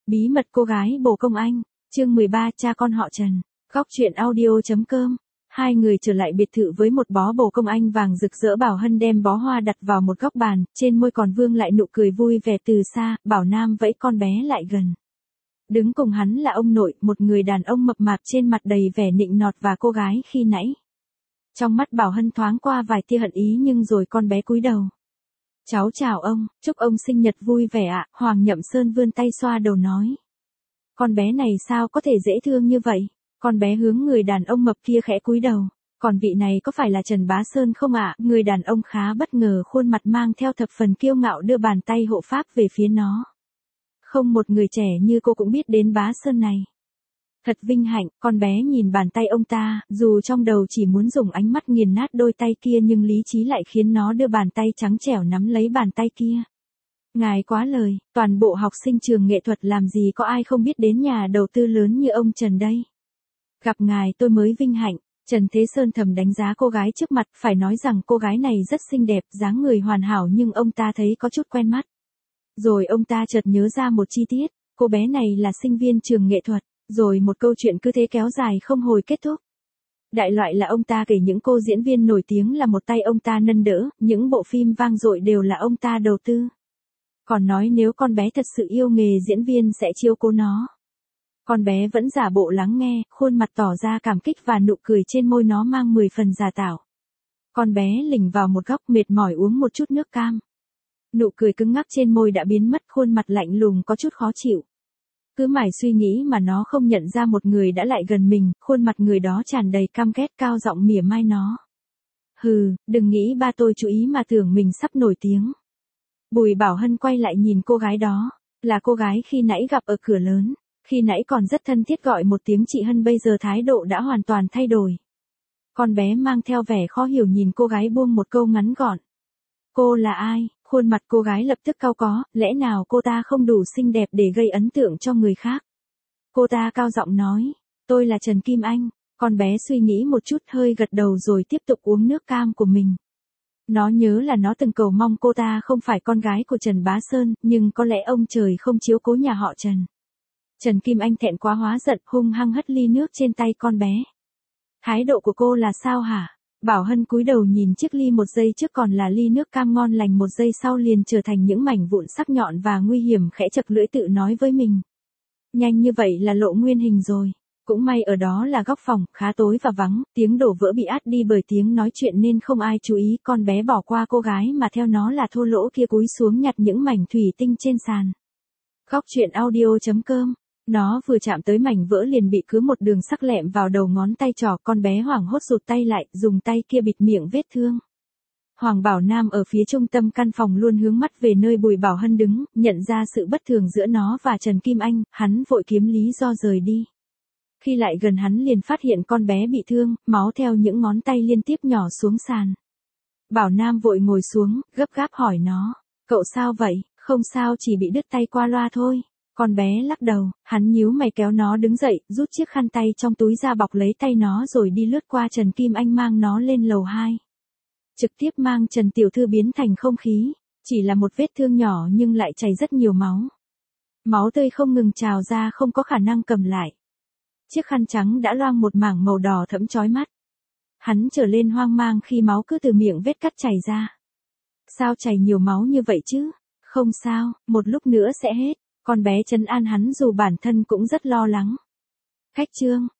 Bí mật cô gái bồ công anh, chương 13 cha con họ Trần, góc truyện audio.com. Hai người trở lại biệt thự với một bó bồ công anh vàng rực rỡ. Bảo Hân đem bó hoa đặt vào một góc bàn, trên môi còn vương lại nụ cười vui vẻ từ xa. Bảo Nam vẫy con bé lại gần. Đứng cùng hắn là ông nội, một người đàn ông mập mạp trên mặt đầy vẻ nịnh nọt và cô gái khi nãy. Trong mắt Bảo Hân thoáng qua vài tia hận ý nhưng rồi con bé cúi đầu. Cháu chào ông, chúc ông sinh nhật vui vẻ ạ. Hoàng Nhậm Sơn vươn tay xoa đầu nói. Con bé này sao có thể dễ thương như vậy? Con bé hướng người đàn ông mập kia khẽ cúi đầu. Còn vị này có phải là Trần Bá Sơn không ạ? Người đàn ông khá bất ngờ, khuôn mặt mang theo thập phần kiêu ngạo đưa bàn tay hộ pháp về phía nó. Không một người trẻ như cô cũng biết đến Bá Sơn này. Thật vinh hạnh. Con bé nhìn bàn tay ông ta, dù trong đầu chỉ muốn dùng ánh mắt nghiền nát đôi tay kia nhưng lý trí lại khiến nó đưa bàn tay trắng trẻo nắm lấy bàn tay kia. Ngài quá lời, toàn bộ học sinh trường nghệ thuật làm gì có ai không biết đến nhà đầu tư lớn như ông Trần đây. Gặp ngài tôi mới vinh hạnh. Trần Thế Sơn thầm đánh giá cô gái trước mặt, phải nói rằng cô gái này rất xinh đẹp, dáng người hoàn hảo nhưng ông ta thấy có chút quen mắt. Rồi ông ta chợt nhớ ra một chi tiết, cô bé này là sinh viên trường nghệ thuật, rồi một câu chuyện cứ thế kéo dài không hồi kết thúc. Đại loại là ông ta kể những cô diễn viên nổi tiếng là một tay ông ta nâng đỡ, những bộ phim vang dội đều là ông ta đầu tư. Còn nói nếu con bé thật sự yêu nghề diễn viên sẽ chiếu cố nó. Con bé vẫn giả bộ lắng nghe, khuôn mặt tỏ ra cảm kích và nụ cười trên môi nó mang 10 phần giả tạo. Con bé lỉnh vào một góc mệt mỏi uống một chút nước cam. Nụ cười cứng ngắc trên môi đã biến mất, khuôn mặt lạnh lùng có chút khó chịu. Cứ mải suy nghĩ mà nó không nhận ra một người đã lại gần mình, khuôn mặt người đó tràn đầy căm ghét, cao giọng mỉa mai nó. Hừ, đừng nghĩ ba tôi chú ý mà tưởng mình sắp nổi tiếng. Bùi Bảo Hân quay lại nhìn cô gái đó, là cô gái khi nãy gặp ở cửa lớn. Khi nãy còn rất thân thiết gọi một tiếng chị Hân, bây giờ thái độ đã hoàn toàn thay đổi. Con bé mang theo vẻ khó hiểu nhìn cô gái buông một câu ngắn gọn. Cô là ai? Khuôn mặt cô gái lập tức cau có, lẽ nào cô ta không đủ xinh đẹp để gây ấn tượng cho người khác? Cô ta cao giọng nói, tôi là Trần Kim Anh. Con bé suy nghĩ một chút hơi gật đầu rồi tiếp tục uống nước cam của mình. Nó nhớ là nó từng cầu mong cô ta không phải con gái của Trần Bá Sơn, nhưng có lẽ ông trời không chiếu cố nhà họ Trần. Trần Kim Anh thẹn quá hóa giận, hung hăng hất ly nước trên tay con bé. Thái độ của cô là sao hả? Bảo Hân cúi đầu nhìn chiếc ly, một giây trước còn là ly nước cam ngon lành, một giây sau liền trở thành những mảnh vụn sắc nhọn và nguy hiểm, khẽ chật lưỡi tự nói với mình. Nhanh như vậy là lộ nguyên hình rồi. Cũng may ở đó là góc phòng, khá tối và vắng, tiếng đổ vỡ bị át đi bởi tiếng nói chuyện nên không ai chú ý. Con bé bỏ qua cô gái mà theo nó là thô lỗ kia cúi xuống nhặt những mảnh thủy tinh trên sàn. Góc truyện audio.com. Nó vừa chạm tới mảnh vỡ liền bị cứa một đường sắc lẹm vào đầu ngón tay trỏ, con bé hoảng hốt rụt tay lại, dùng tay kia bịt miệng vết thương. Hoàng Bảo Nam ở phía trung tâm căn phòng luôn hướng mắt về nơi Bùi Bảo Hân đứng, nhận ra sự bất thường giữa nó và Trần Kim Anh, hắn vội kiếm lý do rời đi. Khi lại gần hắn liền phát hiện con bé bị thương, máu theo những ngón tay liên tiếp nhỏ xuống sàn. Bảo Nam vội ngồi xuống, gấp gáp hỏi nó, cậu sao vậy? Không sao, chỉ bị đứt tay qua loa thôi. Con bé lắc đầu, hắn nhíu mày kéo nó đứng dậy, rút chiếc khăn tay trong túi ra bọc lấy tay nó rồi đi lướt qua Trần Kim Anh mang nó lên lầu 2. Trực tiếp mang Trần Tiểu Thư biến thành không khí, chỉ là một vết thương nhỏ nhưng lại chảy rất nhiều máu. Máu tươi không ngừng trào ra, không có khả năng cầm lại. Chiếc khăn trắng đã loang một mảng màu đỏ thẫm chói mắt. Hắn trở lên hoang mang khi máu cứ từ miệng vết cắt chảy ra. Sao chảy nhiều máu như vậy chứ? Không sao, một lúc nữa sẽ hết. Con bé trấn an hắn dù bản thân cũng rất lo lắng. Khách trương,